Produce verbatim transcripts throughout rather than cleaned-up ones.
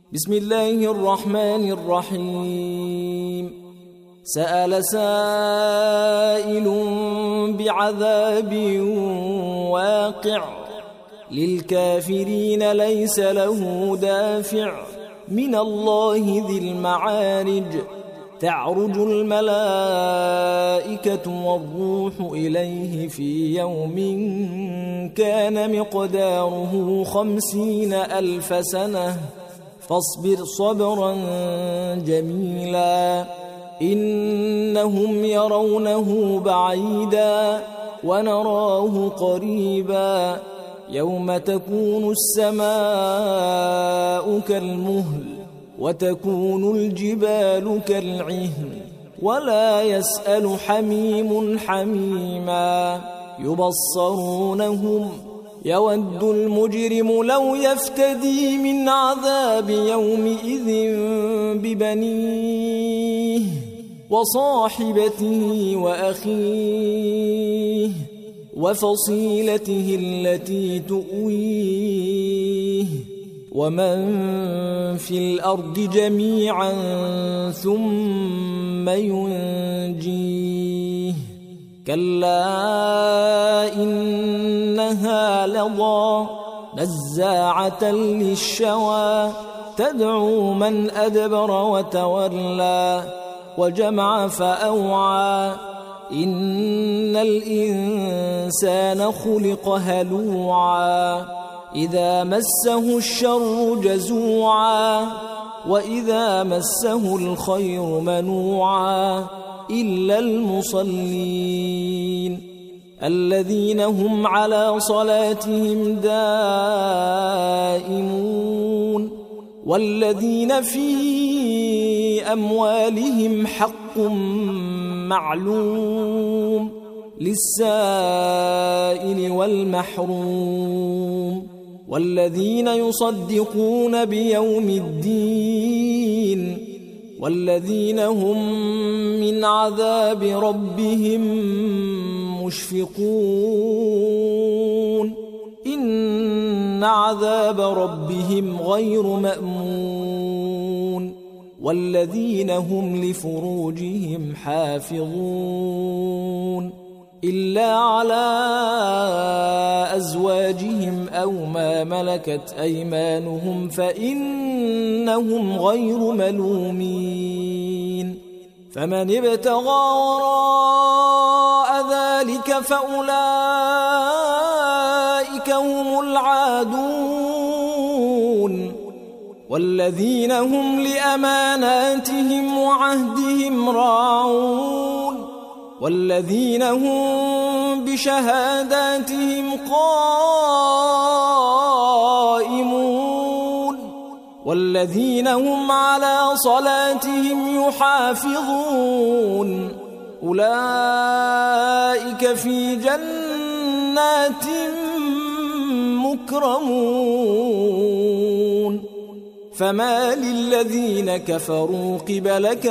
بسم الله الرحمن الرحيم. سأل سائل بعذاب واقع للكافرين ليس له دافع من الله ذي المعارج. تعرج الملائكة والروح إليه في يوم كان مقداره خمسين ألف سنة فاصبر صبرا جميلا إنهم يرونه بعيدا ونراه قريبا يوم تكون السماء كالمهل وتكون الجبال كالعهن ولا يسأل حميم حميما يبصرونهم يود المجرم لو يفتدي من عذاب يومئذ ببنيه وصاحبته وأخيه وفصيلته التي تؤويه ومن في الأرض جميعا ثم ينجيه كلا إنها لظى نزاعة للشوى تدعو من أدبر وتولى وجمع فأوعى إن الإنسان خلق هلوعا إذا مسه الشر جزوعا وإذا مسه الخير منوعا إلا المصلين الذين هم على صلاتهم دائمون والذين في أموالهم حق معلوم للسائل والمحروم والذين يصدقون بيوم الدين والذين هم من عذاب ربهم مشفقون إن عذاب ربهم غير مأمون والذين هم لفروجهم حافظون إلا على أزواجهم أو ما ملكت أيمانهم فإنهم غير ملومين فمن ابتغى وراء ذلك فأولئك هم العادون والذين هم لأماناتهم وعهدهم راعون والذين هم بشهاداتهم قائمون والذين هم على صلاتهم يحافظون أولئك في جنات مكرمون فما للذين كفروا قبلك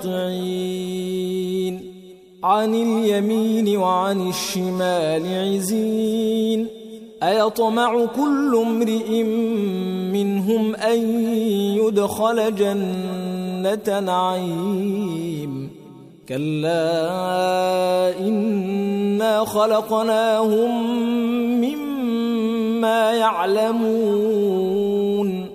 مهطعين عن اليمين وعن الشمال عزين أيطمع كل امرئ منهم أن يدخل جنة نعيم كلا إنا خلقناهم مما يعلمون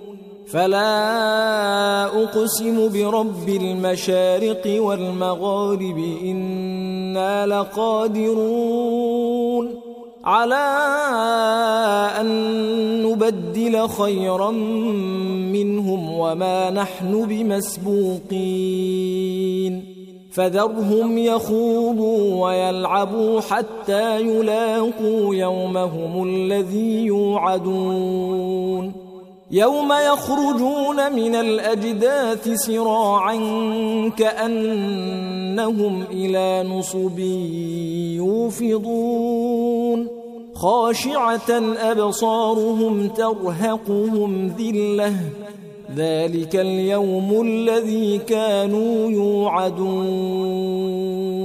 فلا أقسم برب المشارق والمغارب إنا لقادرون على أن نبدل خيرا منهم وما نحن بمسبوقين فذرهم يخوضوا ويلعبوا حتى يلاقوا يومهم الذي يوعدون يوم يخرجون من الأجداث سراعا كأنهم إلى نصب يوفضون خاشعة أبصارهم ترهقهم ذلة ذلك اليوم الذي كانوا يوعدون